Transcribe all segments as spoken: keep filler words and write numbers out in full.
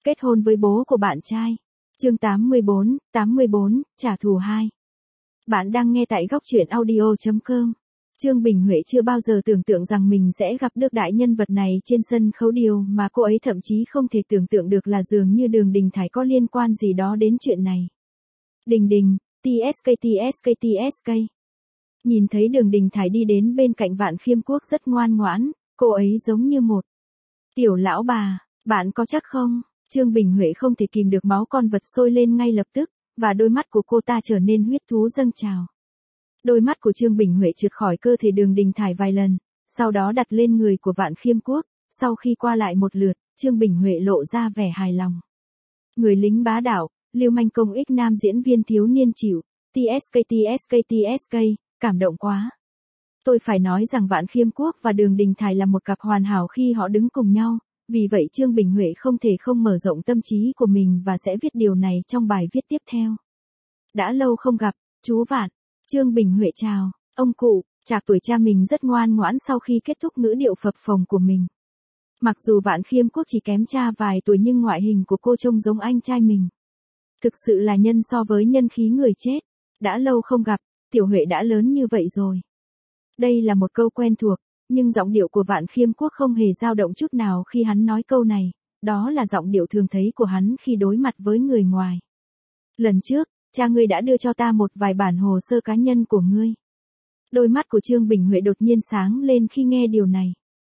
Kết hôn với bố của bạn trai. Chương tám mươi bốn, tám mươi bốn, trả thù hai. Bạn đang nghe tại góc truyện audio chấm com. Trương Bình Huệ chưa bao giờ tưởng tượng rằng mình sẽ gặp được đại nhân vật này trên sân khấu, điều mà cô ấy thậm chí không thể tưởng tượng được là dường như Đường Đình Thải có liên quan gì đó đến chuyện này. Đình Đình, tê ét ca tê ét ca tê ét ca. Nhìn thấy Đường Đình Thải đi đến bên cạnh Vạn Khiêm Quốc rất ngoan ngoãn, cô ấy giống như một tiểu lão bà. Bạn có chắc không? Trương Bình Huệ không thể kìm được máu con vật sôi lên ngay lập tức, và đôi mắt của cô ta trở nên huyết thú dâng trào. Đôi mắt của Trương Bình Huệ trượt khỏi cơ thể Đường Đình Thải vài lần, sau đó đặt lên người của Vạn Khiêm Quốc. Sau khi qua lại một lượt, Trương Bình Huệ lộ ra vẻ hài lòng. Người lính bá đạo, lưu manh công ích nam diễn viên thiếu niên chịu, tê ét ca tê ét ca tê ét ca, cảm động quá. Tôi phải nói rằng Vạn Khiêm Quốc và Đường Đình Thải là một cặp hoàn hảo khi họ đứng cùng nhau. Vì vậy Trương Bình Huệ không thể không mở rộng tâm trí của mình và sẽ viết điều này trong bài viết tiếp theo. Đã lâu không gặp, chú Vạn. Trương Bình Huệ chào, ông cụ. Trạc tuổi cha mình rất ngoan ngoãn sau khi kết thúc ngữ điệu phập phồng của mình. Mặc dù Vạn Khiêm Quốc chỉ kém cha vài tuổi nhưng ngoại hình của cô trông giống anh trai mình. Thực sự là nhân so với nhân khí người chết. Đã lâu không gặp, Tiểu Huệ đã lớn như vậy rồi. Đây là một câu quen thuộc. Nhưng giọng điệu của Vạn Khiêm Quốc không hề dao động chút nào khi hắn nói câu này, đó là giọng điệu thường thấy của hắn khi đối mặt với người ngoài. Lần trước, cha ngươi đã đưa cho ta một vài bản hồ sơ cá nhân của ngươi. Đôi mắt của Trương Bình Huệ đột nhiên sáng lên khi nghe điều này.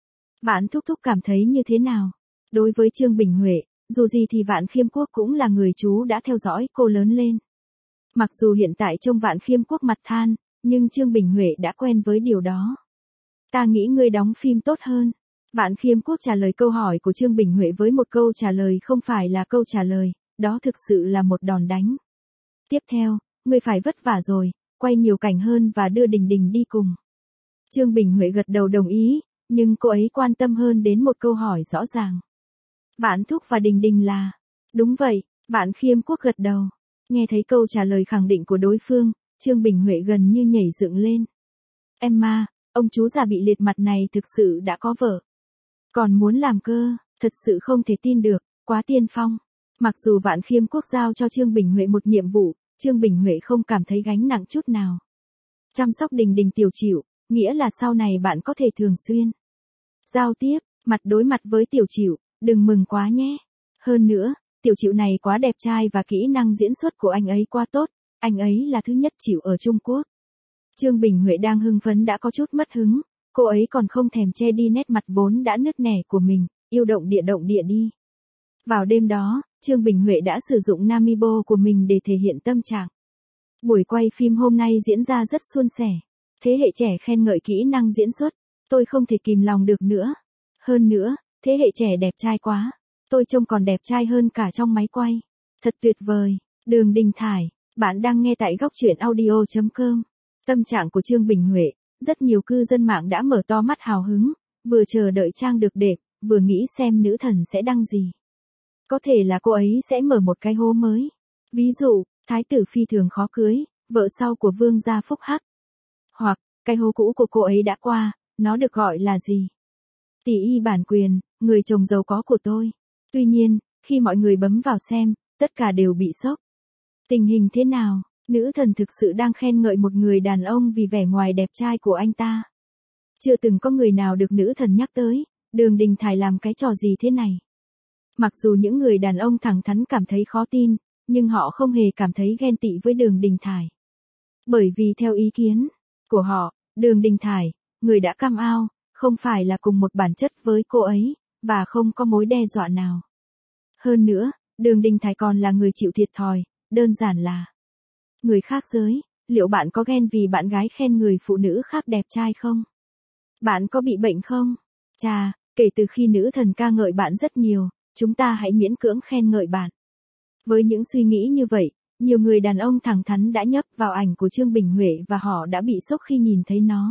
Vạn thúc thúc cảm thấy như thế nào? Đối với Trương Bình Huệ, dù gì thì Vạn Khiêm Quốc cũng là người chú đã theo dõi cô lớn lên. Mặc dù hiện tại trông Vạn Khiêm Quốc mặt than, nhưng Trương Bình Huệ đã quen với điều đó. Ta nghĩ ngươi đóng phim tốt hơn. Vạn Khiêm Quốc trả lời câu hỏi của Trương Bình Huệ với một câu trả lời không phải là câu trả lời, đó thực sự là một đòn đánh. Tiếp theo, ngươi phải vất vả rồi, quay nhiều cảnh hơn và đưa Đình Đình đi cùng. Trương Bình Huệ gật đầu đồng ý, nhưng cô ấy quan tâm hơn đến một câu hỏi rõ ràng. Vạn thúc và Đình Đình là... Đúng vậy, Vạn Khiêm Quốc gật đầu. Nghe thấy câu trả lời khẳng định của đối phương, Trương Bình Huệ gần như nhảy dựng lên. Emma, ông chú già bị liệt mặt này thực sự đã có vợ. Còn muốn làm cơ, thật sự không thể tin được, quá tiên phong. Mặc dù Vạn Khiêm Quốc giao cho Trương Bình Huệ một nhiệm vụ, Trương Bình Huệ không cảm thấy gánh nặng chút nào. Chăm sóc Đình Đình Tiểu Chịu, nghĩa là sau này bạn có thể thường xuyên giao tiếp, mặt đối mặt với Tiểu Chịu, đừng mừng quá nhé. Hơn nữa, Tiểu Chịu này quá đẹp trai và kỹ năng diễn xuất của anh ấy quá tốt, anh ấy là thứ nhất chịu ở Trung Quốc. Trương Bình Huệ đang hưng phấn đã có chút mất hứng, cô ấy còn không thèm che đi nét mặt vốn đã nứt nẻ của mình, yêu động địa động địa đi. Vào đêm đó, Trương Bình Huệ đã sử dụng Namibo của mình để thể hiện tâm trạng. Buổi quay phim hôm nay diễn ra rất suôn sẻ. Thế hệ trẻ khen ngợi kỹ năng diễn xuất, tôi không thể kìm lòng được nữa. Hơn nữa, thế hệ trẻ đẹp trai quá, tôi trông còn đẹp trai hơn cả trong máy quay. Thật tuyệt vời. Đường Đình Thải, bạn đang nghe tại góc truyện audio chấm com. Tâm trạng của Trương Bình Huệ, rất nhiều cư dân mạng đã mở to mắt hào hứng, vừa chờ đợi trang được đẹp, vừa nghĩ xem nữ thần sẽ đăng gì. Có thể là cô ấy sẽ mở một cái hố mới. Ví dụ, thái tử phi thường khó cưới, vợ sau của vương gia phúc hắc. Hoặc, cái hố cũ của cô ấy đã qua, nó được gọi là gì? Tỷ y bản quyền, người chồng giàu có của tôi. Tuy nhiên, khi mọi người bấm vào xem, tất cả đều bị sốc. Tình hình thế nào? Nữ thần thực sự đang khen ngợi một người đàn ông vì vẻ ngoài đẹp trai của anh ta. Chưa từng có người nào được nữ thần nhắc tới, Đường Đình Thải làm cái trò gì thế này. Mặc dù những người đàn ông thẳng thắn cảm thấy khó tin, nhưng họ không hề cảm thấy ghen tị với Đường Đình Thải. Bởi vì theo ý kiến của họ, Đường Đình Thải, người đã cam ao, không phải là cùng một bản chất với cô ấy, và không có mối đe dọa nào. Hơn nữa, Đường Đình Thải còn là người chịu thiệt thòi, đơn giản là người khác giới. Liệu bạn có ghen vì bạn gái khen người phụ nữ khác đẹp trai không? Bạn có bị bệnh không? Chà, kể từ khi nữ thần ca ngợi bạn rất nhiều, chúng ta hãy miễn cưỡng khen ngợi bạn. Với những suy nghĩ như vậy, nhiều người đàn ông thẳng thắn đã nhấp vào ảnh của Trương Bình Huệ và họ đã bị sốc khi nhìn thấy nó.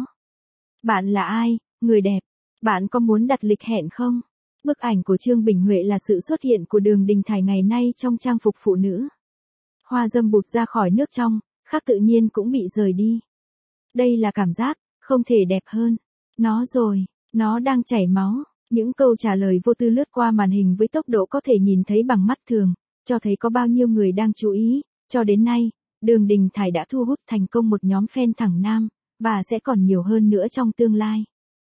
Bạn là ai, người đẹp? Bạn có muốn đặt lịch hẹn không? Bức ảnh của Trương Bình Huệ là sự xuất hiện của Đường Đình Thải ngày nay trong trang phục phụ nữ. Hoa dâm bụt ra khỏi nước trong, khác tự nhiên cũng bị rời đi. Đây là cảm giác, không thể đẹp hơn. Nó rồi, nó đang chảy máu. Những câu trả lời vô tư lướt qua màn hình với tốc độ có thể nhìn thấy bằng mắt thường, cho thấy có bao nhiêu người đang chú ý. Cho đến nay, Đường Đình Thải đã thu hút thành công một nhóm fan thẳng nam, và sẽ còn nhiều hơn nữa trong tương lai.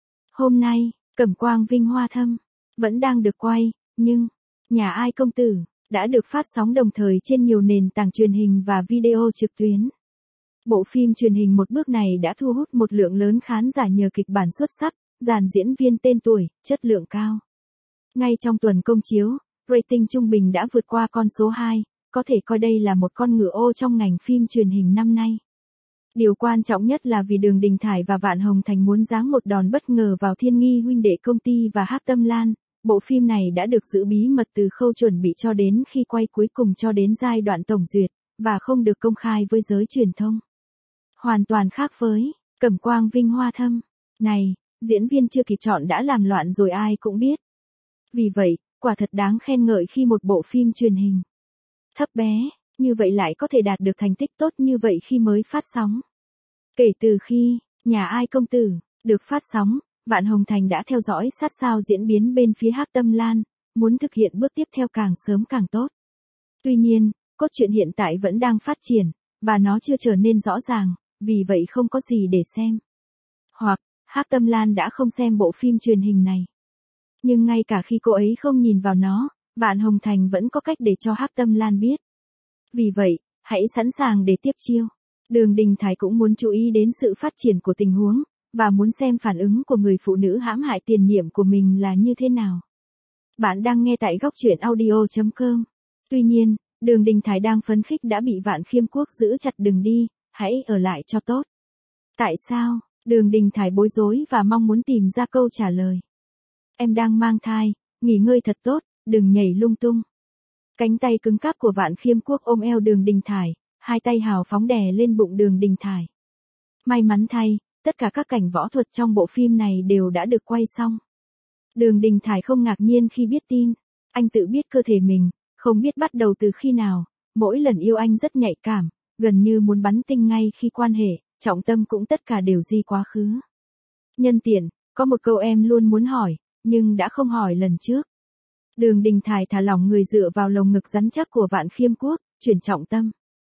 Hôm nay, Cẩm Quang Vinh Hoa Thâm vẫn đang được quay, nhưng Nhà Ai Công Tử đã được phát sóng đồng thời trên nhiều nền tảng truyền hình và video trực tuyến. Bộ phim truyền hình Một Bước này đã thu hút một lượng lớn khán giả nhờ kịch bản xuất sắc, dàn diễn viên tên tuổi, chất lượng cao. Ngay trong tuần công chiếu, rating trung bình đã vượt qua con số hai, có thể coi đây là một con ngựa ô trong ngành phim truyền hình năm nay. Điều quan trọng nhất là vì Đường Đình Thải và Vạn Hồng Thành muốn giáng một đòn bất ngờ vào Thiên Nghi huynh đệ công ty và Hắc Tâm Lan. Bộ phim này đã được giữ bí mật từ khâu chuẩn bị cho đến khi quay cuối cùng cho đến giai đoạn tổng duyệt, và không được công khai với giới truyền thông. Hoàn toàn khác với Cẩm Quang Vinh Hoa Thâm này, diễn viên chưa kịp chọn đã làm loạn rồi ai cũng biết. Vì vậy, quả thật đáng khen ngợi khi một bộ phim truyền hình thấp bé như vậy lại có thể đạt được thành tích tốt như vậy khi mới phát sóng. Kể từ khi Nhà Ai Công Tử được phát sóng, Vạn Hồng Thành đã theo dõi sát sao diễn biến bên phía Hắc Tâm Lan, muốn thực hiện bước tiếp theo càng sớm càng tốt. Tuy nhiên, cốt truyện hiện tại vẫn đang phát triển, và nó chưa trở nên rõ ràng, vì vậy không có gì để xem. Hoặc, Hắc Tâm Lan đã không xem bộ phim truyền hình này. Nhưng ngay cả khi cô ấy không nhìn vào nó, Vạn Hồng Thành vẫn có cách để cho Hắc Tâm Lan biết. Vì vậy, hãy sẵn sàng để tiếp chiêu. Đường Đình Thải cũng muốn chú ý đến sự phát triển của tình huống, và muốn xem phản ứng của người phụ nữ hãm hại tiền nhiệm của mình là như thế nào. Bạn đang nghe tại góc truyện audio chấm com. Tuy nhiên, Đường Đình Thải đang phấn khích đã bị Vạn Khiêm Quốc giữ chặt đừng đi, hãy ở lại cho tốt. Tại sao? Đường Đình Thải bối rối và mong muốn tìm ra câu trả lời. Em đang mang thai, nghỉ ngơi thật tốt, đừng nhảy lung tung. Cánh tay cứng cáp của Vạn Khiêm Quốc ôm eo Đường Đình Thải, hai tay hào phóng đè lên bụng Đường Đình Thải. May mắn thay, tất cả các cảnh võ thuật trong bộ phim này đều đã được quay xong. Đường Đình Thải không ngạc nhiên khi biết tin. Anh tự biết cơ thể mình, không biết bắt đầu từ khi nào, mỗi lần yêu anh rất nhạy cảm, gần như muốn bắn tinh ngay khi quan hệ, trọng tâm cũng tất cả đều di quá khứ. Nhân tiện, có một câu em luôn muốn hỏi, nhưng đã không hỏi lần trước. Đường Đình Thải thả lỏng người dựa vào lồng ngực rắn chắc của Vạn Khiêm Quốc, chuyển trọng tâm.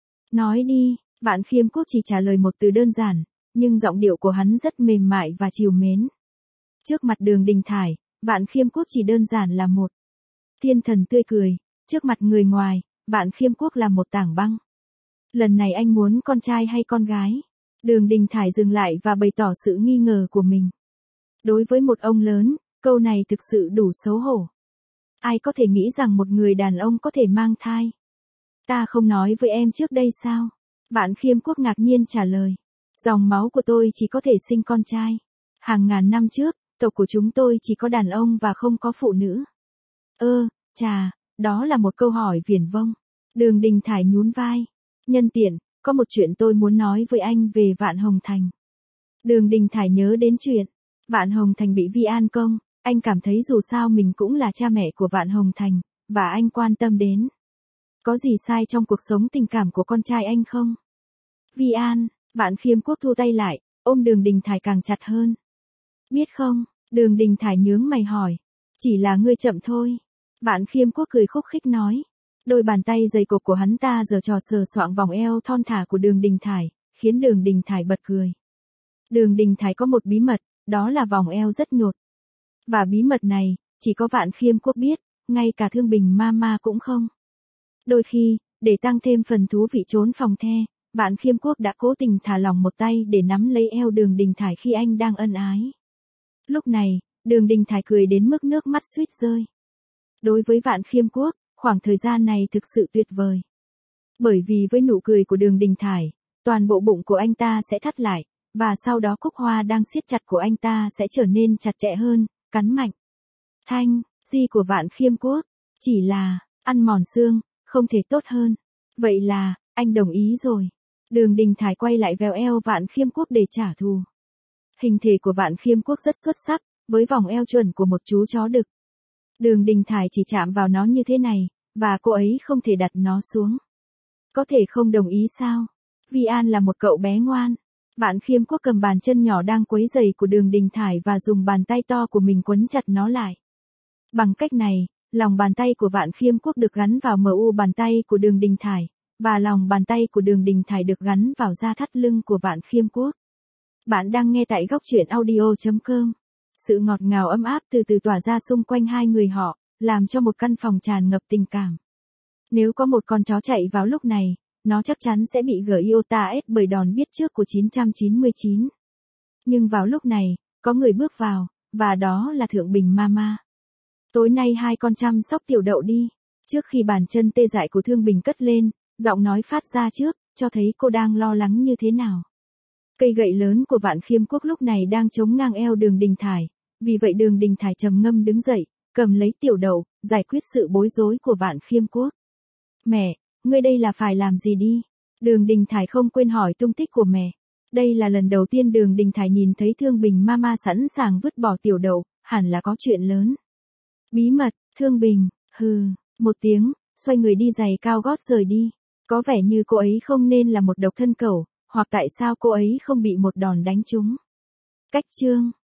Nói đi, Vạn Khiêm Quốc chỉ trả lời một từ đơn giản, nhưng giọng điệu của hắn rất mềm mại và trìu mến. Trước mặt Đường Đình Thải, Vạn Khiêm Quốc chỉ đơn giản là một thiên thần tươi cười, trước mặt người ngoài, Vạn Khiêm Quốc là một tảng băng. Lần này anh muốn con trai hay con gái? Đường Đình Thải dừng lại và bày tỏ sự nghi ngờ của mình. Đối với một ông lớn, câu này thực sự đủ xấu hổ. Ai có thể nghĩ rằng một người đàn ông có thể mang thai? Ta không nói với em trước đây sao? Vạn Khiêm Quốc ngạc nhiên trả lời. Dòng máu của tôi chỉ có thể sinh con trai. Hàng ngàn năm trước, tộc của chúng tôi chỉ có đàn ông và không có phụ nữ. Ơ, chà, đó là một câu hỏi viển vông. Đường Đình Thải nhún vai. Nhân tiện, có một chuyện tôi muốn nói với anh về Vạn Hồng Thành. Đường Đình Thải nhớ đến chuyện Vạn Hồng Thành bị Vi An công, anh cảm thấy dù sao mình cũng là cha mẹ của Vạn Hồng Thành, và anh quan tâm đến. Có gì sai trong cuộc sống tình cảm của con trai anh không? Vi An, Vạn Khiêm Quốc thu tay lại, ôm Đường Đình Thải càng chặt hơn. Biết không, Đường Đình Thải nhướng mày hỏi. Chỉ là ngươi chậm thôi. Vạn Khiêm Quốc cười khúc khích nói. Đôi bàn tay dày cộp của hắn ta giở trò sờ soạng vòng eo thon thả của Đường Đình Thải, khiến Đường Đình Thải bật cười. Đường Đình Thải có một bí mật, đó là vòng eo rất nhột. Và bí mật này, chỉ có Vạn Khiêm Quốc biết, ngay cả Thương Bình Mama cũng không. Đôi khi, để tăng thêm phần thú vị trốn phòng the, Vạn Khiêm Quốc đã cố tình thả lỏng một tay để nắm lấy eo Đường Đình Thải khi anh đang ân ái. Lúc này, Đường Đình Thải cười đến mức nước mắt suýt rơi. Đối với Vạn Khiêm Quốc, khoảng thời gian này thực sự tuyệt vời. Bởi vì với nụ cười của Đường Đình Thải, toàn bộ bụng của anh ta sẽ thắt lại, và sau đó cúc hoa đang siết chặt của anh ta sẽ trở nên chặt chẽ hơn, cắn mạnh. Thanh, di của Vạn Khiêm Quốc, chỉ là, ăn mòn xương, không thể tốt hơn. Vậy là, anh đồng ý rồi. Đường Đình Thải quay lại vèo eo Vạn Khiêm Quốc để trả thù. Hình thể của Vạn Khiêm Quốc rất xuất sắc, với vòng eo chuẩn của một chú chó đực. Đường Đình Thải chỉ chạm vào nó như thế này, và cô ấy không thể đặt nó xuống. Có thể không đồng ý sao? Vi An là một cậu bé ngoan. Vạn Khiêm Quốc cầm bàn chân nhỏ đang quấy giày của Đường Đình Thải và dùng bàn tay to của mình quấn chặt nó lại. Bằng cách này, lòng bàn tay của Vạn Khiêm Quốc được gắn vào em u bàn tay của Đường Đình Thải, và lòng bàn tay của Đường Đình Thải được gắn vào da thắt lưng của Vạn Khiêm Quốc. Bạn đang nghe tại góc truyện audio chấm com. Sự ngọt ngào ấm áp từ từ tỏa ra xung quanh hai người họ, làm cho một căn phòng tràn ngập tình cảm. Nếu có một con chó chạy vào lúc này, nó chắc chắn sẽ bị gờ iota ét bởi đòn biết trước của chín trăm chín mươi chín. Nhưng vào lúc này, có người bước vào, và đó là Thượng Bình Mama. Tối nay hai con chăm sóc tiểu đậu đi. Trước khi bàn chân tê dại của Thương Bình cất lên, giọng nói phát ra trước, cho thấy cô đang lo lắng như thế nào. Cây gậy lớn của Vạn Khiêm Quốc lúc này đang chống ngang eo Đường Đình Thải, vì vậy Đường Đình Thải trầm ngâm đứng dậy, cầm lấy tiểu đậu, giải quyết sự bối rối của Vạn Khiêm Quốc. Mẹ, ngươi đây là phải làm gì đi? Đường Đình Thải không quên hỏi tung tích của mẹ. Đây là lần đầu tiên Đường Đình Thải nhìn thấy Thương Bình Mama sẵn sàng vứt bỏ tiểu đậu, hẳn là có chuyện lớn. Bí mật, Thương Bình, hừ, một tiếng, xoay người đi giày cao gót rời đi. Có vẻ như cô ấy không nên là một độc thân cẩu, hoặc tại sao cô ấy không bị một đòn đánh trúng. Cách chương